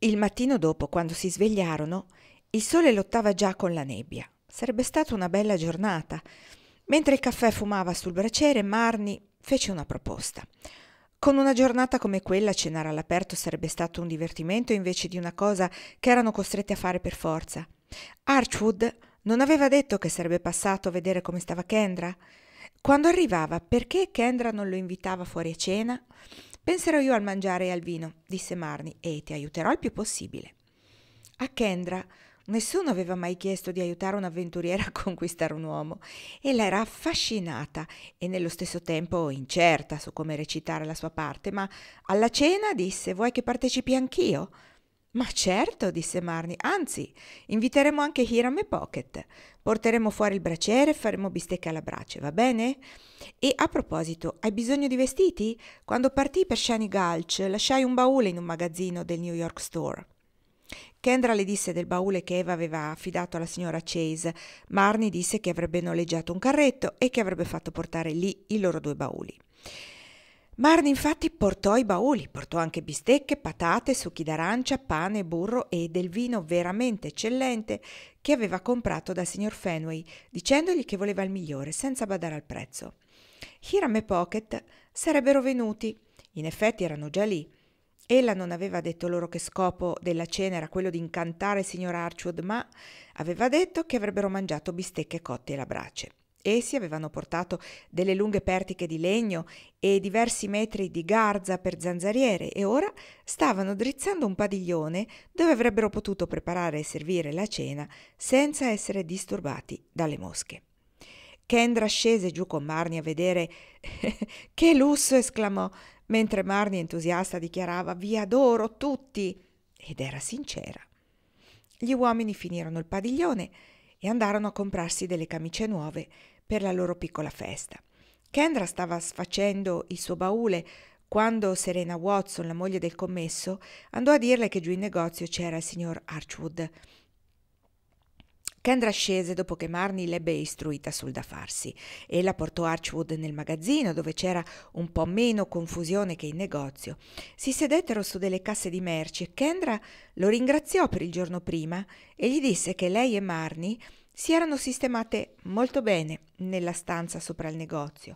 Il mattino dopo, quando si svegliarono, il sole lottava già con la nebbia. Sarebbe stata una bella giornata. Mentre il caffè fumava sul braciere, Marnie fece una proposta. Con una giornata come quella, cenare all'aperto sarebbe stato un divertimento invece di una cosa che erano costrette a fare per forza. Archwood non aveva detto che sarebbe passato a vedere come stava Kendra? Quando arrivava, perché Kendra non lo invitava fuori a cena? Penserò io al mangiare e al vino, disse Marnie, e ti aiuterò il più possibile. A Kendra nessuno aveva mai chiesto di aiutare un'avventuriera a conquistare un uomo. Ella era affascinata e nello stesso tempo incerta su come recitare la sua parte, ma alla cena disse: «Vuoi che partecipi anch'io?» «Ma certo», disse Marnie, «anzi, inviteremo anche Hiram e Pocket. Porteremo fuori il braciere e faremo bistecche alla brace, va bene? E a proposito, hai bisogno di vestiti? Quando partii per Shiny Gulch lasciai un baule in un magazzino del New York Store». Kendra le disse del baule che Eva aveva affidato alla signora Chase. Marnie disse che avrebbe noleggiato un carretto e che avrebbe fatto portare lì i loro 2 bauli. Marnie infatti portò i bauli, portò anche bistecche, patate, succhi d'arancia, pane, burro e del vino veramente eccellente che aveva comprato dal signor Fenway, dicendogli che voleva il migliore, senza badare al prezzo. Hiram e Pocket sarebbero venuti. In effetti erano già lì. Ella non aveva detto loro che scopo della cena era quello di incantare il signor Archwood, ma aveva detto che avrebbero mangiato bistecche cotte alla brace. Essi avevano portato delle lunghe pertiche di legno e diversi metri di garza per zanzariere e ora stavano drizzando un padiglione dove avrebbero potuto preparare e servire la cena senza essere disturbati dalle mosche. Kendra scese giù con Marnie a vedere. «Che lusso!» esclamò, mentre Marnie entusiasta dichiarava: «Vi adoro tutti!» ed era sincera. Gli uomini finirono il padiglione e andarono a comprarsi delle camicie nuove per la loro piccola festa. Kendra stava sfacendo il suo baule quando Serena Watson, la moglie del commesso, andò a dirle che giù in negozio c'era il signor Archwood. Kendra scese dopo che Marnie l'ebbe istruita sul da farsi. Ella portò Archwood nel magazzino, dove c'era un po' meno confusione che in negozio. Si sedettero su delle casse di merci e Kendra lo ringraziò per il giorno prima e gli disse che lei e Marnie si erano sistemate molto bene nella stanza sopra il negozio.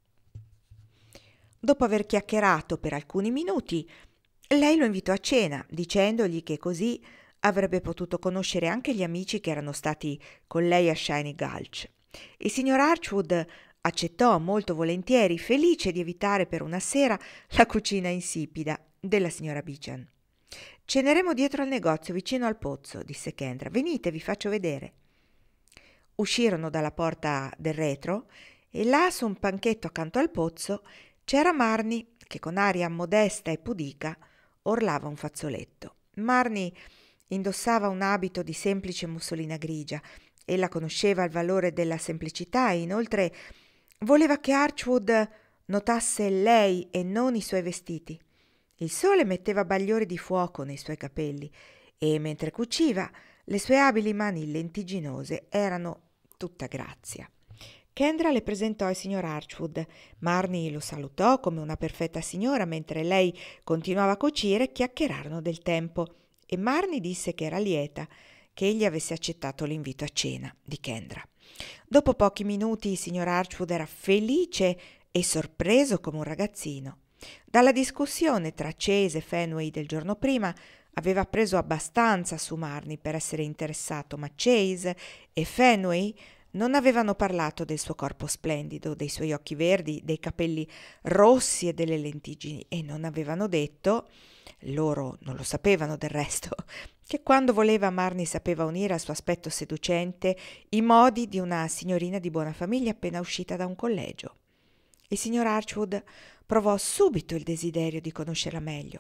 Dopo aver chiacchierato per alcuni minuti, lei lo invitò a cena, dicendogli che così avrebbe potuto conoscere anche gli amici che erano stati con lei a Shiny Gulch. Il signor Archwood accettò molto volentieri, felice di evitare per una sera la cucina insipida della signora Beechan. «Ceneremo dietro al negozio, vicino al pozzo», disse Kendra. «Venite, vi faccio vedere». Uscirono dalla porta del retro e là, su un banchetto accanto al pozzo, c'era Marnie che con aria modesta e pudica orlava un fazzoletto. Marnie indossava un abito di semplice mussolina grigia. Ella conosceva il valore della semplicità e inoltre voleva che Archwood notasse lei e non i suoi vestiti. Il sole metteva bagliori di fuoco nei suoi capelli e mentre cuciva le sue abili mani lentiginose erano tutta grazia. Kendra le presentò il signor Archwood. Marnie lo salutò come una perfetta signora mentre lei continuava a cucire e chiacchierarono del tempo. E Marnie disse che era lieta che egli avesse accettato l'invito a cena di Kendra. Dopo pochi minuti il signor Archwood era felice e sorpreso come un ragazzino. Dalla discussione tra Chase e Fenway del giorno prima aveva preso abbastanza su Marnie per essere interessato, ma Chase e Fenway non avevano parlato del suo corpo splendido, dei suoi occhi verdi, dei capelli rossi e delle lentiggini e non avevano detto, loro non lo sapevano del resto, che quando voleva Marnie sapeva unire al suo aspetto seducente i modi di una signorina di buona famiglia appena uscita da un collegio. Il signor Archwood provò subito il desiderio di conoscerla meglio.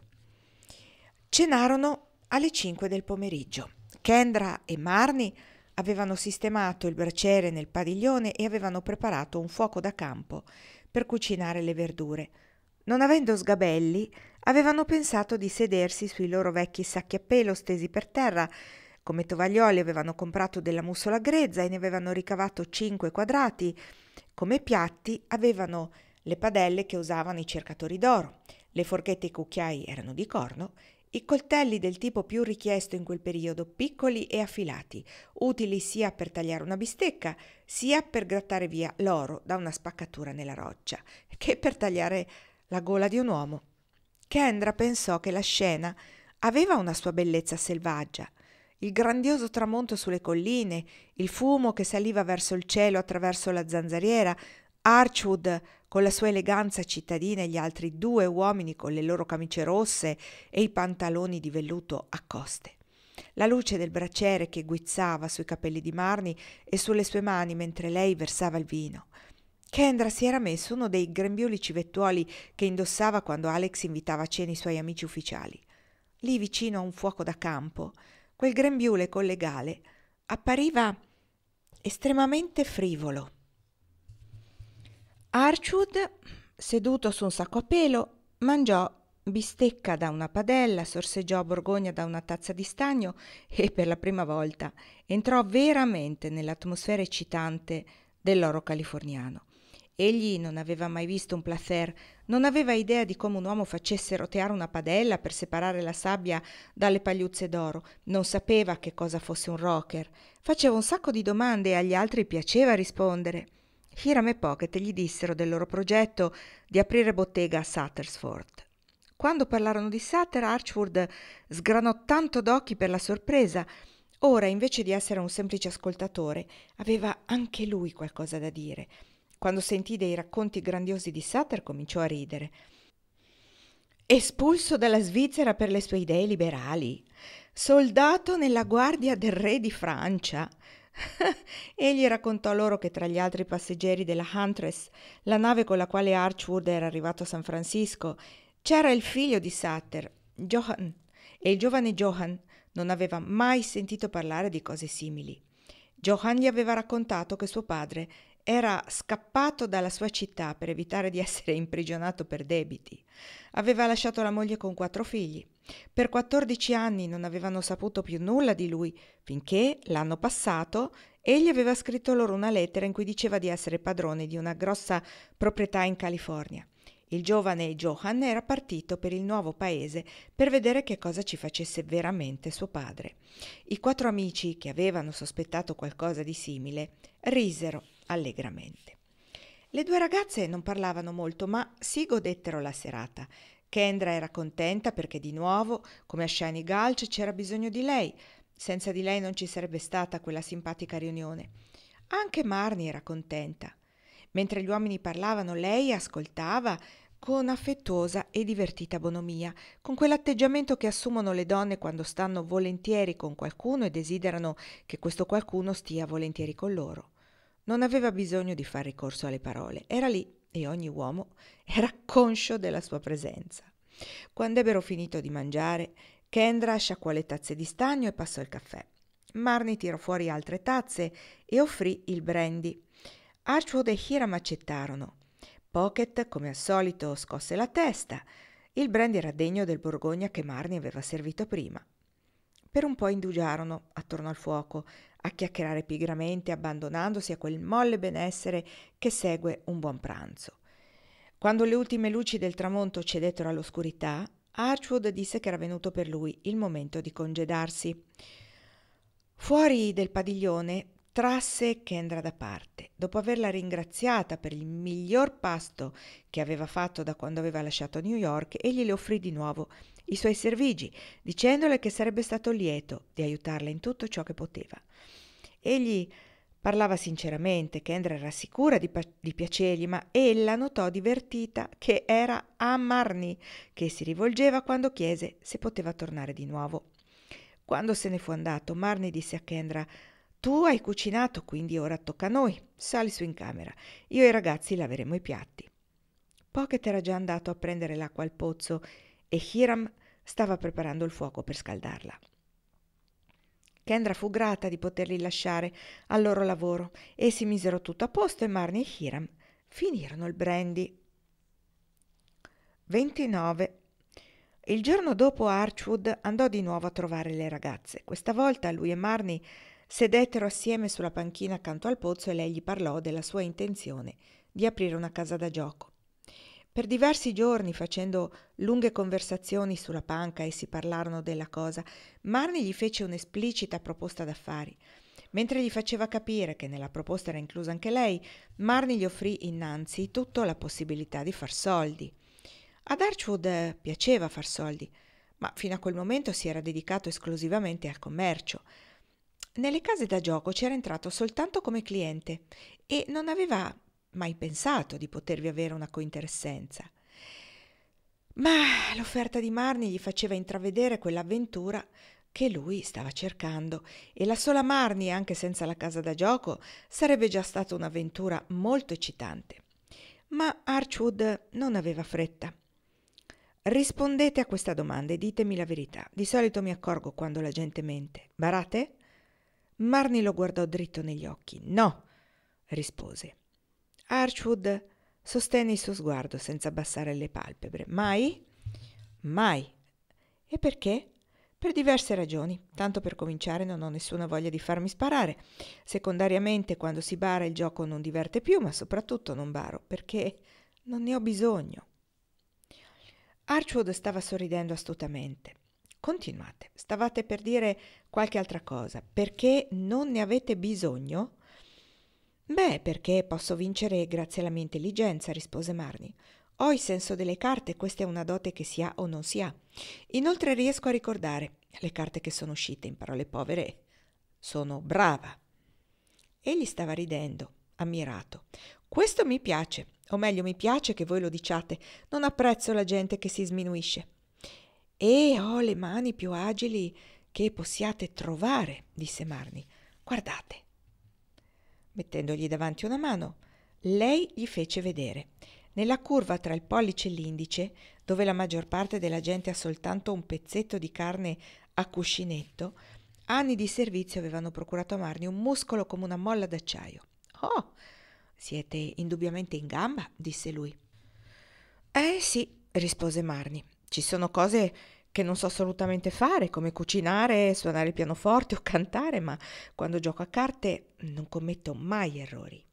Cenarono alle 5 del pomeriggio. Kendra e Marnie avevano sistemato il braciere nel padiglione e avevano preparato un fuoco da campo per cucinare le verdure. Non avendo sgabelli, avevano pensato di sedersi sui loro vecchi sacchi a pelo stesi per terra. Come tovaglioli avevano comprato della mussola grezza e ne avevano ricavato 5 quadrati. Come piatti avevano le padelle che usavano i cercatori d'oro. Le forchette e i cucchiai erano di corno I coltelli del tipo più richiesto in quel periodo, piccoli e affilati, utili sia per tagliare una bistecca, sia per grattare via l'oro da una spaccatura nella roccia, che per tagliare la gola di un uomo. Kendra pensò che la scena aveva una sua bellezza selvaggia. Il grandioso tramonto sulle colline, il fumo che saliva verso il cielo attraverso la zanzariera, Archwood con la sua eleganza cittadina e gli altri due uomini con le loro camicie rosse e i pantaloni di velluto a coste. La luce del braciere che guizzava sui capelli di Marnie e sulle sue mani mentre lei versava il vino. Kendra si era messo uno dei grembiuli civettuoli che indossava quando Alex invitava a cena i suoi amici ufficiali. Lì vicino a un fuoco da campo, quel grembiule collegale appariva estremamente frivolo. Archwood, seduto su un sacco a pelo, mangiò bistecca da una padella, sorseggiò borgogna da una tazza di stagno e per la prima volta entrò veramente nell'atmosfera eccitante dell'oro californiano. Egli non aveva mai visto un placer, non aveva idea di come un uomo facesse roteare una padella per separare la sabbia dalle pagliuzze d'oro, non sapeva che cosa fosse un rocker, faceva un sacco di domande e agli altri piaceva rispondere. Hiram e Pocket gli dissero del loro progetto di aprire bottega a Suttersford. Quando parlarono di Sutter, Archwood sgranò tanto d'occhi per la sorpresa. Ora, invece di essere un semplice ascoltatore, aveva anche lui qualcosa da dire. Quando sentì dei racconti grandiosi di Sutter, cominciò a ridere. Espulso dalla Svizzera per le sue idee liberali, soldato nella guardia del re di Francia. Egli raccontò loro che tra gli altri passeggeri della Huntress, la nave con la quale Archwood era arrivato a San Francisco, c'era il figlio di Sutter, Johann, e il giovane Johann non aveva mai sentito parlare di cose simili. Johann gli aveva raccontato che suo padre era scappato dalla sua città per evitare di essere imprigionato per debiti. Aveva lasciato la moglie con 4 figli. Per 14 anni non avevano saputo più nulla di lui, finché, l'anno passato, egli aveva scritto loro una lettera in cui diceva di essere padrone di una grossa proprietà in California. Il giovane Johann era partito per il nuovo paese per vedere che cosa ci facesse veramente suo padre. I 4 amici, che avevano sospettato qualcosa di simile, risero allegramente. Le 2 ragazze non parlavano molto, ma si godettero la serata. Kendra era contenta perché di nuovo, come a Shiny Gulch, c'era bisogno di lei. Senza di lei non ci sarebbe stata quella simpatica riunione. Anche Marnie era contenta. Mentre gli uomini parlavano, lei ascoltava con affettuosa e divertita bonomia, con quell'atteggiamento che assumono le donne quando stanno volentieri con qualcuno e desiderano che questo qualcuno stia volentieri con loro. Non aveva bisogno di far ricorso alle parole, era lì e ogni uomo era conscio della sua presenza. Quando ebbero finito di mangiare, Kendra sciacquò le tazze di stagno e passò il caffè. Marnie tirò fuori altre tazze e offrì il brandy. Archwood e Hiram accettarono. Pocket, come al solito, scosse la testa. Il brandy era degno del Borgogna che Marnie aveva servito prima. Per un po' indugiarono attorno al fuoco, a chiacchierare pigramente, abbandonandosi a quel molle benessere che segue un buon pranzo. Quando le ultime luci del tramonto cedettero all'oscurità, Archwood disse che era venuto per lui il momento di congedarsi. Fuori del padiglione trasse Kendra da parte. Dopo averla ringraziata per il miglior pasto che aveva fatto da quando aveva lasciato New York, egli le offrì di nuovo i suoi servigi, dicendole che sarebbe stato lieto di aiutarla in tutto ciò che poteva. Egli parlava sinceramente, Kendra era sicura di piacergli, ma ella notò divertita che era a Marnie che si rivolgeva quando chiese se poteva tornare di nuovo. Quando se ne fu andato, Marnie disse a Kendra: «Tu hai cucinato, quindi ora tocca a noi. Sali su in camera. Io e i ragazzi laveremo i piatti». Pocket era già andato a prendere l'acqua al pozzo e Hiram stava preparando il fuoco per scaldarla. Kendra fu grata di poterli lasciare al loro lavoro e si misero tutto a posto e Marnie e Hiram finirono il brandy. 29. Il giorno dopo Archwood andò di nuovo a trovare le ragazze. Questa volta lui e Marnie sedettero assieme sulla panchina accanto al pozzo e lei gli parlò della sua intenzione di aprire una casa da gioco. Per diversi giorni, facendo lunghe conversazioni sulla panca, essi parlarono della cosa. Marnie gli fece un'esplicita proposta d'affari. Mentre gli faceva capire che nella proposta era inclusa anche lei, Marnie gli offrì innanzitutto la possibilità di far soldi. Ad Archwood piaceva far soldi, ma fino a quel momento si era dedicato esclusivamente al commercio. Nelle case da gioco c'era entrato soltanto come cliente e non aveva mai pensato di potervi avere una cointeressenza. Ma l'offerta di Marnie gli faceva intravedere quell'avventura che lui stava cercando, e la sola Marnie, anche senza la casa da gioco, sarebbe già stata un'avventura molto eccitante. Ma Archwood non aveva fretta. Rispondete a questa domanda e ditemi la verità. Di solito mi accorgo quando la gente mente. Barate? Marnie lo guardò dritto negli occhi. No, rispose. Archwood sostenne il suo sguardo senza abbassare le palpebre. Mai? Mai. E perché? Per diverse ragioni. Tanto per cominciare non ho nessuna voglia di farmi sparare. Secondariamente, quando si bara il gioco non diverte più, ma soprattutto non baro, perché non ne ho bisogno. Archwood stava sorridendo astutamente. Continuate. Stavate per dire qualche altra cosa. Perché non ne avete bisogno? Beh, perché posso vincere grazie alla mia intelligenza, rispose Marnie. Ho il senso delle carte, questa è una dote che si ha o non si ha. Inoltre riesco a ricordare le carte che sono uscite, in parole povere. Sono brava. Egli stava ridendo, ammirato. Questo mi piace, o meglio mi piace che voi lo diciate. Non apprezzo la gente che si sminuisce. E ho le mani più agili che possiate trovare, disse Marnie. Guardate. Mettendogli davanti una mano, lei gli fece vedere. Nella curva tra il pollice e l'indice, dove la maggior parte della gente ha soltanto un pezzetto di carne a cuscinetto, anni di servizio avevano procurato a Marnie un muscolo come una molla d'acciaio. «Oh, siete indubbiamente in gamba», disse lui. Sì», rispose Marnie. «Ci sono cose che non so assolutamente fare, come cucinare, suonare il pianoforte o cantare, ma quando gioco a carte non commetto mai errori».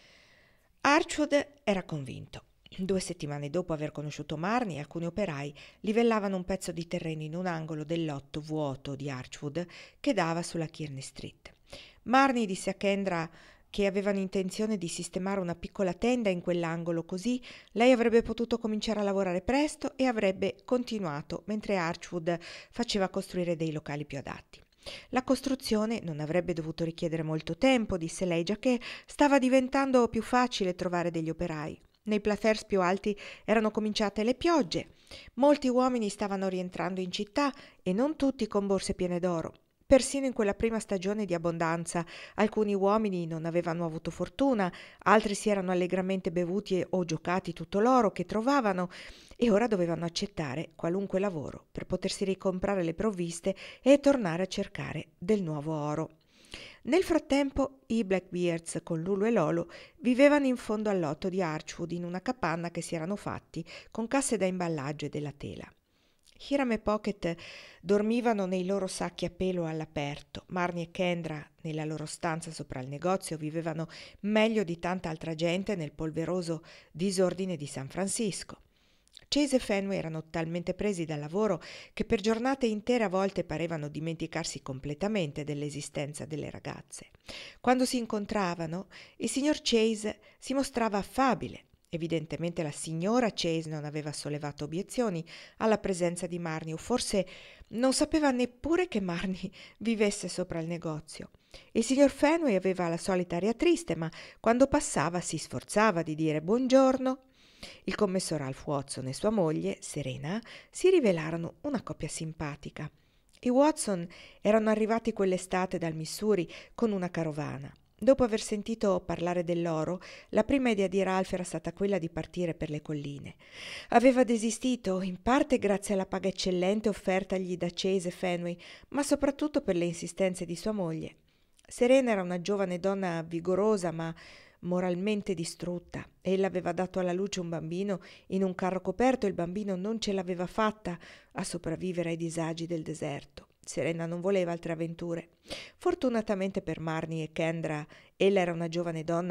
Archwood era convinto. 2 settimane dopo aver conosciuto Marnie, alcuni operai livellavano un pezzo di terreno in un angolo del lotto vuoto di Archwood che dava sulla Kearney Street. Marnie disse a Kendra che avevano intenzione di sistemare una piccola tenda in quell'angolo, così lei avrebbe potuto cominciare a lavorare presto e avrebbe continuato mentre Archwood faceva costruire dei locali più adatti. La costruzione non avrebbe dovuto richiedere molto tempo, disse lei, giacché stava diventando più facile trovare degli operai. Nei plateers più alti erano cominciate le piogge, molti uomini stavano rientrando in città e non tutti con borse piene d'oro. Persino in quella prima stagione di abbondanza alcuni uomini non avevano avuto fortuna, altri si erano allegramente bevuti o giocati tutto l'oro che trovavano e ora dovevano accettare qualunque lavoro per potersi ricomprare le provviste e tornare a cercare del nuovo oro. Nel frattempo i Blackbeards con Lulu e Lolo vivevano in fondo al lotto di Archwood in una capanna che si erano fatti con casse da imballaggio e della tela. Hiram e Pocket dormivano nei loro sacchi a pelo all'aperto. Marnie e Kendra, nella loro stanza sopra il negozio, vivevano meglio di tanta altra gente nel polveroso disordine di San Francisco. Chase e Fenway erano talmente presi dal lavoro che per giornate intere a volte parevano dimenticarsi completamente dell'esistenza delle ragazze. Quando si incontravano, il signor Chase si mostrava affabile. Evidentemente la signora Chase non aveva sollevato obiezioni alla presenza di Marnie, o forse non sapeva neppure che Marnie vivesse sopra il negozio. Il signor Fenway aveva la solita aria triste, ma quando passava si sforzava di dire buongiorno. Il commesso Ralph Watson e sua moglie, Serena, si rivelarono una coppia simpatica. I Watson erano arrivati quell'estate dal Missouri con una carovana. Dopo aver sentito parlare dell'oro, la prima idea di Ralph era stata quella di partire per le colline. Aveva desistito, in parte grazie alla paga eccellente offertagli da Chase e Fenway, ma soprattutto per le insistenze di sua moglie. Serena era una giovane donna vigorosa, ma moralmente distrutta. Ella aveva dato alla luce un bambino in un carro coperto e il bambino non ce l'aveva fatta a sopravvivere ai disagi del deserto. Serena non voleva altre avventure. Fortunatamente per Marnie e Kendra, ella era una giovane donna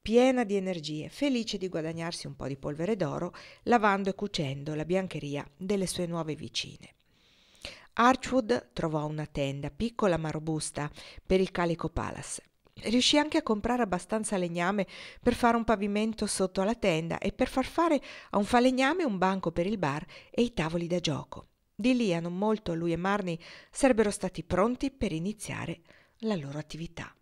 piena di energie, felice di guadagnarsi un po' di polvere d'oro, lavando e cucendo la biancheria delle sue nuove vicine. Archwood trovò una tenda, piccola ma robusta, per il Calico Palace. Riuscì anche a comprare abbastanza legname per fare un pavimento sotto alla tenda e per far fare a un falegname un banco per il bar e i tavoli da gioco. Di lì a non molto lui e Marnie sarebbero stati pronti per iniziare la loro attività.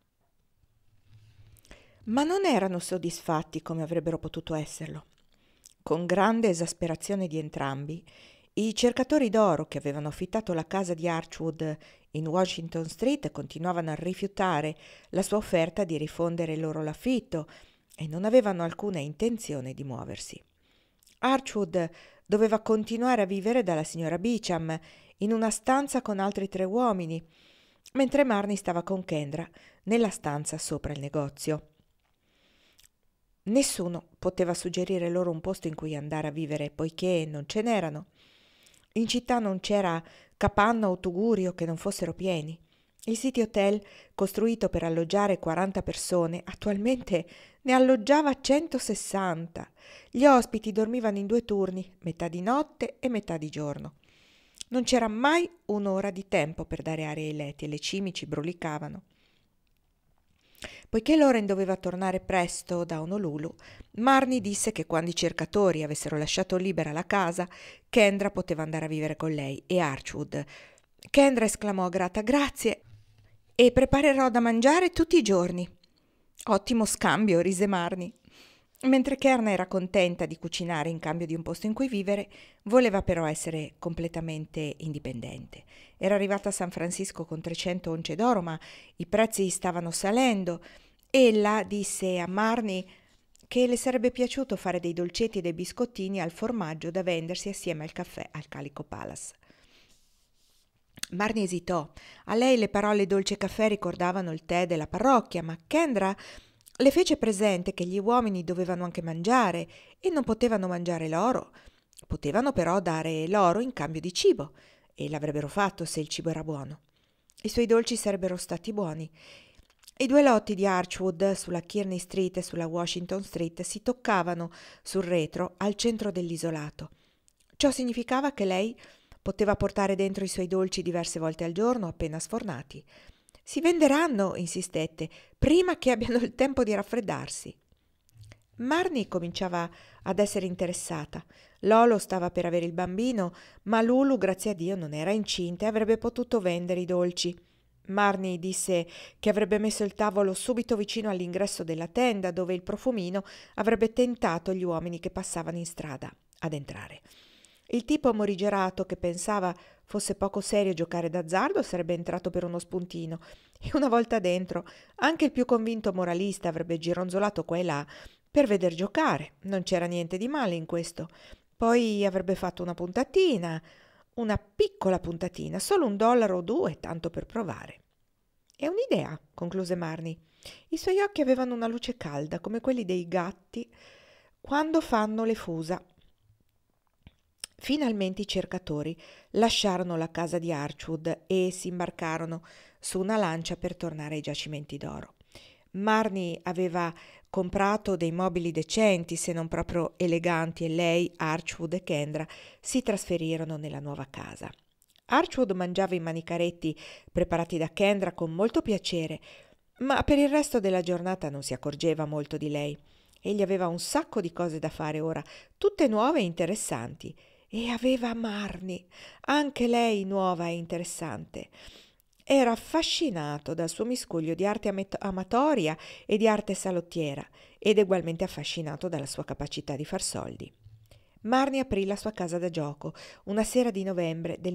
Ma non erano soddisfatti come avrebbero potuto esserlo. Con grande esasperazione di entrambi, i cercatori d'oro che avevano affittato la casa di Archwood in Washington Street continuavano a rifiutare la sua offerta di rifondere loro l'affitto e non avevano alcuna intenzione di muoversi. Archwood doveva continuare a vivere dalla signora Beecham in una stanza con altri 3 uomini, mentre Marnie stava con Kendra nella stanza sopra il negozio. Nessuno poteva suggerire loro un posto in cui andare a vivere, poiché non ce n'erano. In città non c'era capanna o tugurio che non fossero pieni. Il City Hotel, costruito per alloggiare 40 persone, attualmente ne alloggiava 160. Gli ospiti dormivano in 2 turni, metà di notte e metà di giorno. Non c'era mai un'ora di tempo per dare aria ai letti e le cimici brulicavano. Poiché Lauren doveva tornare presto da Honolulu, Marnie disse che quando i cercatori avessero lasciato libera la casa, Kendra poteva andare a vivere con lei e Archwood. Kendra esclamò grata: «Grazie, e preparerò da mangiare tutti i giorni». «Ottimo scambio», rise Marnie. Mentre Kerna era contenta di cucinare in cambio di un posto in cui vivere, voleva però essere completamente indipendente. Era arrivata a San Francisco con 300 once d'oro, ma i prezzi stavano salendo. Ella disse a Marnie che le sarebbe piaciuto fare dei dolcetti e dei biscottini al formaggio da vendersi assieme al caffè al Calico Palace. Marnie esitò. A lei le parole dolce caffè ricordavano il tè della parrocchia, ma Kendra le fece presente che gli uomini dovevano anche mangiare e non potevano mangiare l'oro. Potevano però dare l'oro in cambio di cibo, e l'avrebbero fatto se il cibo era buono. I suoi dolci sarebbero stati buoni. I 2 lotti di Archwood sulla Kearny Street e sulla Washington Street si toccavano sul retro al centro dell'isolato. Ciò significava che lei poteva portare dentro i suoi dolci diverse volte al giorno appena sfornati. «Si venderanno», insistette, «prima che abbiano il tempo di raffreddarsi». Marnie cominciava ad essere interessata. Lolo stava per avere il bambino, ma Lulu, grazie a Dio, non era incinta e avrebbe potuto vendere i dolci. Marnie disse che avrebbe messo il tavolo subito vicino all'ingresso della tenda, dove il profumino avrebbe tentato gli uomini che passavano in strada ad entrare. Il tipo morigerato che pensava fosse poco serio giocare d'azzardo sarebbe entrato per uno spuntino e una volta dentro anche il più convinto moralista avrebbe gironzolato qua e là per veder giocare. Non c'era niente di male in questo. Poi avrebbe fatto una piccola puntatina, solo $1 o 2, tanto per provare. «È un'idea», concluse Marnie. I suoi occhi avevano una luce calda, come quelli dei gatti quando fanno le fusa. Finalmente i cercatori lasciarono la casa di Archwood e si imbarcarono su una lancia per tornare ai giacimenti d'oro. Marnie aveva comprato dei mobili decenti, se non proprio eleganti, e lei, Archwood e Kendra si trasferirono nella nuova casa. Archwood mangiava i manicaretti preparati da Kendra con molto piacere, ma per il resto della giornata non si accorgeva molto di lei. Egli aveva un sacco di cose da fare ora, tutte nuove e interessanti. E aveva Marnie, anche lei nuova e interessante. Era affascinato dal suo miscuglio di arte amatoria e di arte salottiera ed ugualmente affascinato dalla sua capacità di far soldi. Marnie aprì la sua casa da gioco una sera di novembre del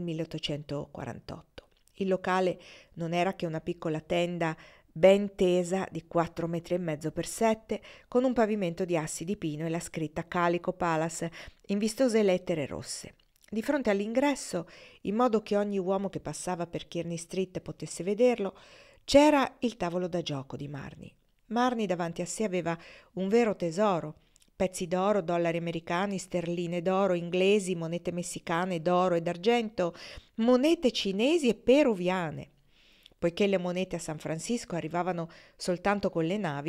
1848. Il locale non era che una piccola tenda ben tesa di 4,5 metri per 7, con un pavimento di assi di pino e la scritta Calico Palace in vistose lettere rosse. Di fronte all'ingresso, in modo che ogni uomo che passava per Kearny Street potesse vederlo, c'era il tavolo da gioco di Marnie. Marnie davanti a sé aveva un vero tesoro: pezzi d'oro, dollari americani, sterline d'oro, inglesi, monete messicane d'oro e d'argento, monete cinesi e peruviane. Poiché le monete a San Francisco arrivavano soltanto con le navi,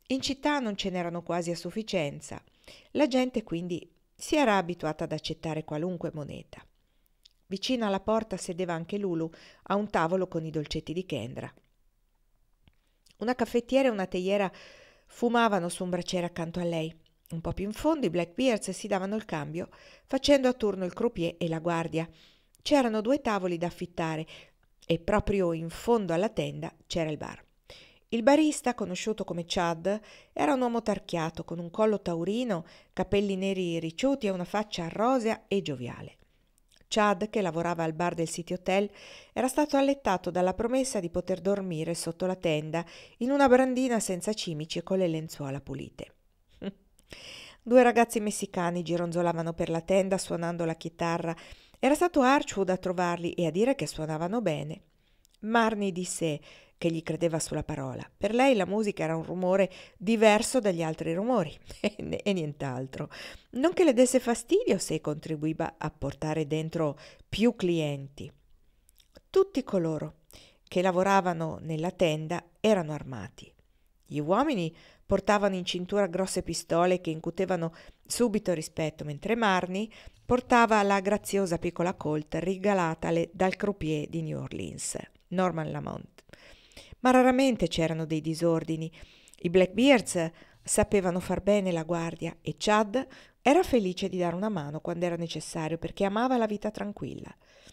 In città non ce n'erano quasi a sufficienza. La gente quindi si era abituata ad accettare qualunque moneta. Vicino alla porta sedeva anche Lulu a un tavolo con i dolcetti di Kendra. Una caffettiera e una teiera fumavano su un braciere accanto a lei. Un po' più in fondo i Blackbeards si davano il cambio, facendo a turno il croupier e la guardia. C'erano 2 tavoli da affittare e proprio in fondo alla tenda c'era il bar. Il barista, conosciuto come Chad, era un uomo tarchiato, con un collo taurino, capelli neri ricciuti e una faccia rosea e gioviale. Chad, che lavorava al bar del City Hotel, era stato allettato dalla promessa di poter dormire sotto la tenda in una brandina senza cimici e con le lenzuola pulite. 2 ragazzi messicani gironzolavano per la tenda suonando la chitarra. Era stato Archwood a trovarli e a dire che suonavano bene. Marnie disse che gli credeva sulla parola. Per lei la musica era un rumore diverso dagli altri rumori e nient'altro. Non che le desse fastidio se contribuiva a portare dentro più clienti. Tutti coloro che lavoravano nella tenda erano armati. Gli uomini portavano in cintura grosse pistole che incutevano subito rispetto, mentre Marnie portava la graziosa piccola Colt regalatale dal croupier di New Orleans, Norman Lamont. Ma raramente c'erano dei disordini. I Blackbeards sapevano far bene la guardia e Chad era felice di dare una mano quando era necessario perché amava la vita tranquilla.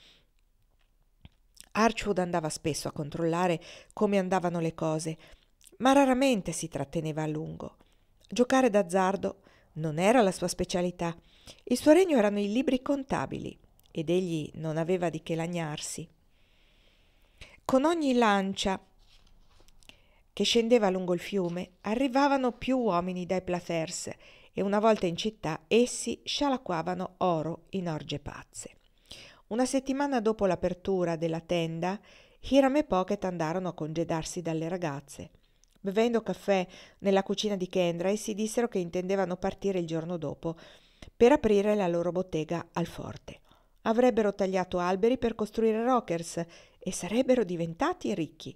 Archwood andava spesso a controllare come andavano le cose, ma raramente si tratteneva a lungo. Giocare d'azzardo non era la sua specialità. Il suo regno erano i libri contabili ed egli non aveva di che lagnarsi. Con ogni lancia che scendeva lungo il fiume arrivavano più uomini dai Plathers e una volta in città essi scialacquavano oro in orge pazze. Una settimana dopo l'apertura della tenda, Hiram e Pocket andarono a congedarsi dalle ragazze. Bevendo caffè nella cucina di Kendra, essi dissero che intendevano partire il giorno dopo per aprire la loro bottega al forte. Avrebbero tagliato alberi per costruire rockers e sarebbero diventati ricchi.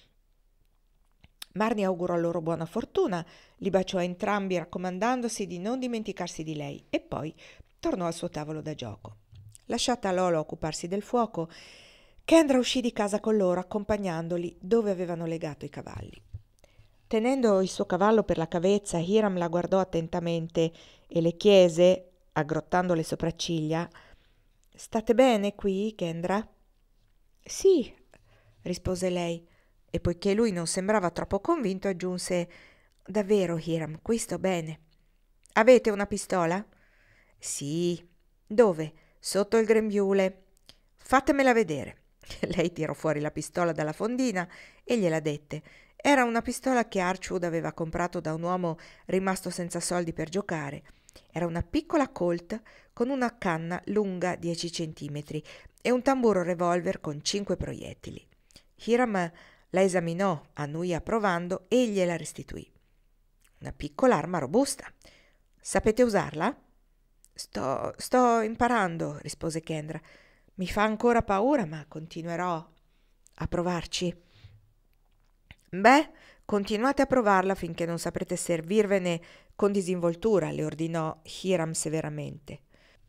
Marnie augurò loro buona fortuna, li baciò entrambi raccomandandosi di non dimenticarsi di lei e poi tornò al suo tavolo da gioco. Lasciata Lolo a occuparsi del fuoco, Kendra uscì di casa con loro accompagnandoli dove avevano legato i cavalli. Tenendo il suo cavallo per la cavezza, Hiram la guardò attentamente e le chiese, aggrottando le sopracciglia: «State bene qui, Kendra?» «Sì», rispose lei, e poiché lui non sembrava troppo convinto aggiunse: «Davvero, Hiram, qui sto bene». «Avete una pistola?» «Sì». «Dove?» «Sotto il grembiule». «Fatemela vedere». Lei tirò fuori la pistola dalla fondina e gliela dette. Era una pistola che Archwood aveva comprato da un uomo rimasto senza soldi per giocare. Era una piccola Colt con una canna lunga 10 centimetri e un tamburo revolver con 5 proiettili. Hiram la esaminò, annui approvando e gliela restituì. Una piccola arma robusta. «Sapete usarla?» Sto imparando», rispose Kendra. «Mi fa ancora paura, ma continuerò a provarci». «Beh, continuate a provarla finché non saprete servirvene con disinvoltura», le ordinò Hiram severamente.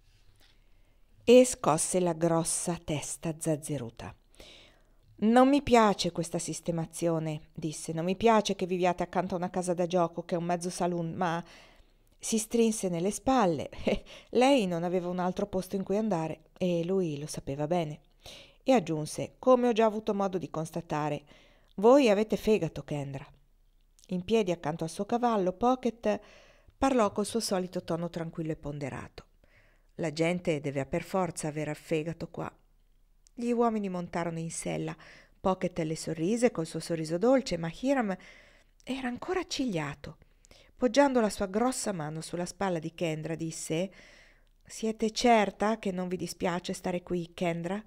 E scosse la grossa testa zazzeruta. «Non mi piace questa sistemazione», disse. «Non mi piace che viviate accanto a una casa da gioco che è un mezzo saloon, ma...» Si strinse nelle spalle. Lei non aveva un altro posto in cui andare e lui lo sapeva bene. E aggiunse: «Come ho già avuto modo di constatare, voi avete fegato, Kendra». In piedi accanto al suo cavallo, Pocket parlò col suo solito tono tranquillo e ponderato. «La gente deve per forza avere il fegato qua». Gli uomini montarono in sella. Pocket le sorrise col suo sorriso dolce, ma Hiram era ancora accigliato. Poggiando la sua grossa mano sulla spalla di Kendra, disse: «Siete certa che non vi dispiace stare qui, Kendra?»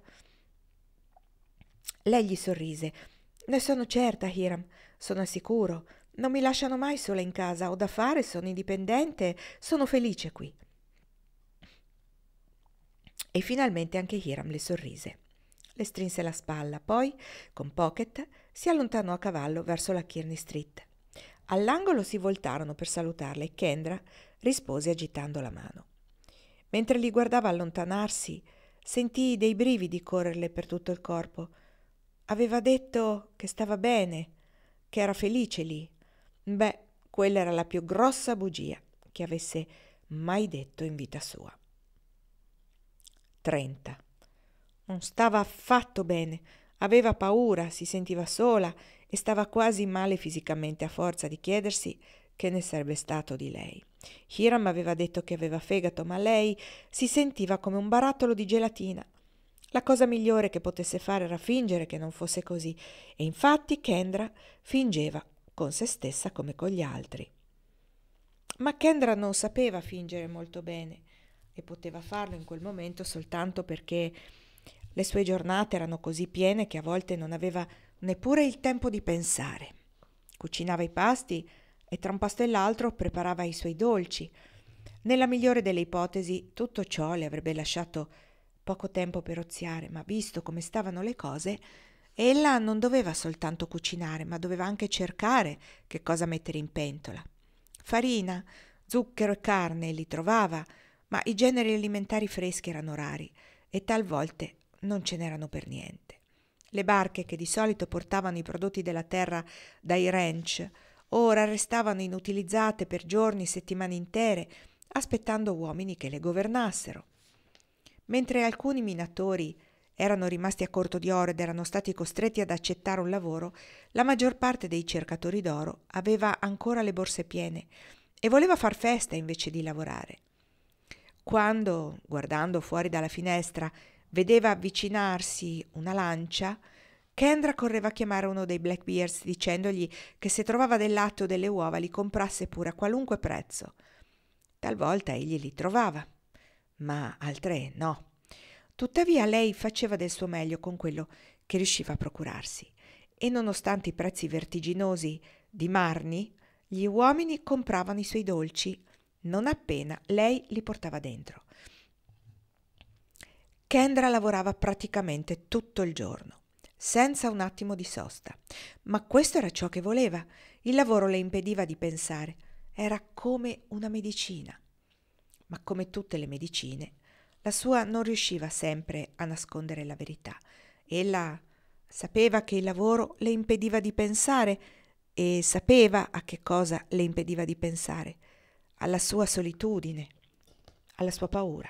Lei gli sorrise. «Ne sono certa, Hiram, sono sicuro. Non mi lasciano mai sola in casa, ho da fare, sono indipendente, sono felice qui». E finalmente anche Hiram le sorrise. Le strinse la spalla, poi, con Pocket, si allontanò a cavallo verso la Kearney Street. All'angolo si voltarono per salutarla e Kendra rispose agitando la mano. Mentre li guardava allontanarsi, sentì dei brividi correrle per tutto il corpo. Aveva detto che stava bene, che era felice lì. Beh, quella era la più grossa bugia che avesse mai detto in vita sua. 30. Non stava affatto bene, aveva paura, si sentiva sola e stava quasi male fisicamente a forza di chiedersi che ne sarebbe stato di lei. Hiram aveva detto che aveva fegato, ma lei si sentiva come un barattolo di gelatina. La cosa migliore che potesse fare era fingere che non fosse così, e infatti Kendra fingeva con se stessa come con gli altri. Ma Kendra non sapeva fingere molto bene e poteva farlo in quel momento soltanto perché le sue giornate erano così piene che a volte non aveva neppure il tempo di pensare. Cucinava i pasti e tra un pasto e l'altro preparava i suoi dolci. Nella migliore delle ipotesi tutto ciò le avrebbe lasciato poco tempo per oziare, ma visto come stavano le cose, ella non doveva soltanto cucinare, ma doveva anche cercare che cosa mettere in pentola. Farina, zucchero e carne li trovava, ma i generi alimentari freschi erano rari e talvolta non ce n'erano per niente. Le barche che di solito portavano i prodotti della terra dai ranch ora restavano inutilizzate per giorni, settimane intere, aspettando uomini che le governassero. Mentre alcuni minatori erano rimasti a corto di oro ed erano stati costretti ad accettare un lavoro, la maggior parte dei cercatori d'oro aveva ancora le borse piene e voleva far festa invece di lavorare. Quando, guardando fuori dalla finestra, vedeva avvicinarsi una lancia, Kendra correva a chiamare uno dei Blackbeards dicendogli che se trovava del latte o delle uova li comprasse pure a qualunque prezzo. Talvolta egli li trovava, ma altre no. Tuttavia lei faceva del suo meglio con quello che riusciva a procurarsi e nonostante i prezzi vertiginosi di Marni, gli uomini compravano i suoi dolci non appena lei li portava dentro. Kendra lavorava praticamente tutto il giorno, senza un attimo di sosta, ma questo era ciò che voleva. Il lavoro le impediva di pensare, era come una medicina. Ma come tutte le medicine, la sua non riusciva sempre a nascondere la verità. Ella sapeva che il lavoro le impediva di pensare e sapeva a che cosa le impediva di pensare, alla sua solitudine, alla sua paura.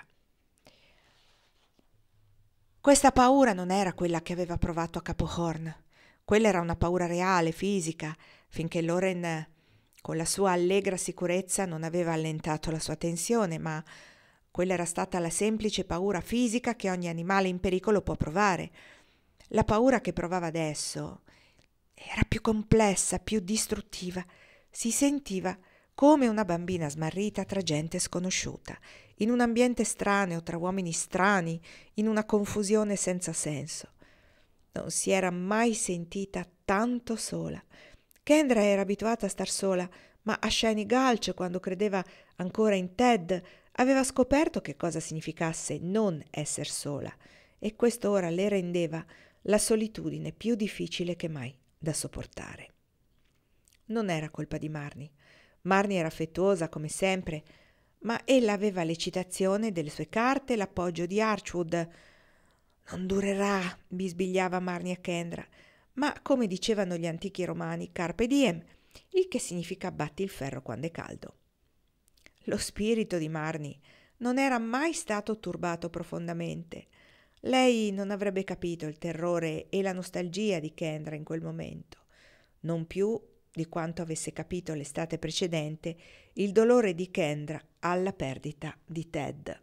Questa paura non era quella che aveva provato a Capo Horn. Quella era una paura reale, fisica, finché Lauren, con la sua allegra sicurezza, non aveva allentato la sua tensione, ma quella era stata la semplice paura fisica che ogni animale in pericolo può provare. La paura che provava adesso era più complessa, più distruttiva. Si sentiva come una bambina smarrita tra gente sconosciuta, in un ambiente estraneo, tra uomini strani, in una confusione senza senso. Non si era mai sentita tanto sola. Kendra era abituata a star sola, ma a Shiny Gulch, quando credeva ancora in Ted, aveva scoperto che cosa significasse non esser sola, e questo ora le rendeva la solitudine più difficile che mai da sopportare. Non era colpa di Marnie. Marnie era affettuosa come sempre, ma ella aveva l'eccitazione delle sue carte e l'appoggio di Archwood. Non durerà, bisbigliava Marnie a Kendra, ma come dicevano gli antichi romani, carpe diem, il che significa batti il ferro quando è caldo. Lo spirito di Marnie non era mai stato turbato profondamente. Lei non avrebbe capito il terrore e la nostalgia di Kendra in quel momento, non più di quanto avesse capito l'estate precedente il dolore di Kendra alla perdita di Ted.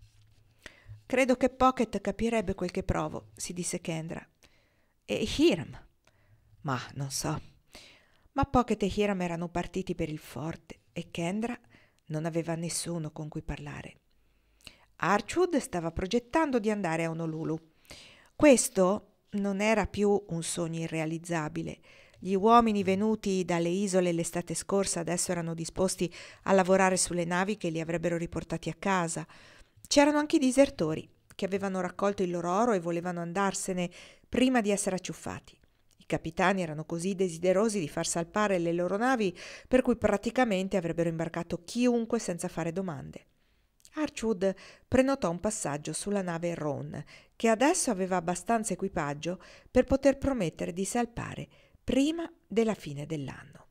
«Credo che Pocket capirebbe quel che provo», si disse Kendra. «E Hiram?» «Ma non so». Ma Pocket e Hiram erano partiti per il forte e Kendra non aveva nessuno con cui parlare. Archwood stava progettando di andare a Honolulu. Questo non era più un sogno irrealizzabile. Gli uomini venuti dalle isole l'estate scorsa adesso erano disposti a lavorare sulle navi che li avrebbero riportati a casa. C'erano anche i disertori che avevano raccolto il loro oro e volevano andarsene prima di essere acciuffati. I capitani erano così desiderosi di far salpare le loro navi per cui praticamente avrebbero imbarcato chiunque senza fare domande. Archwood prenotò un passaggio sulla nave Ron, che adesso aveva abbastanza equipaggio per poter promettere di salpare prima della fine dell'anno.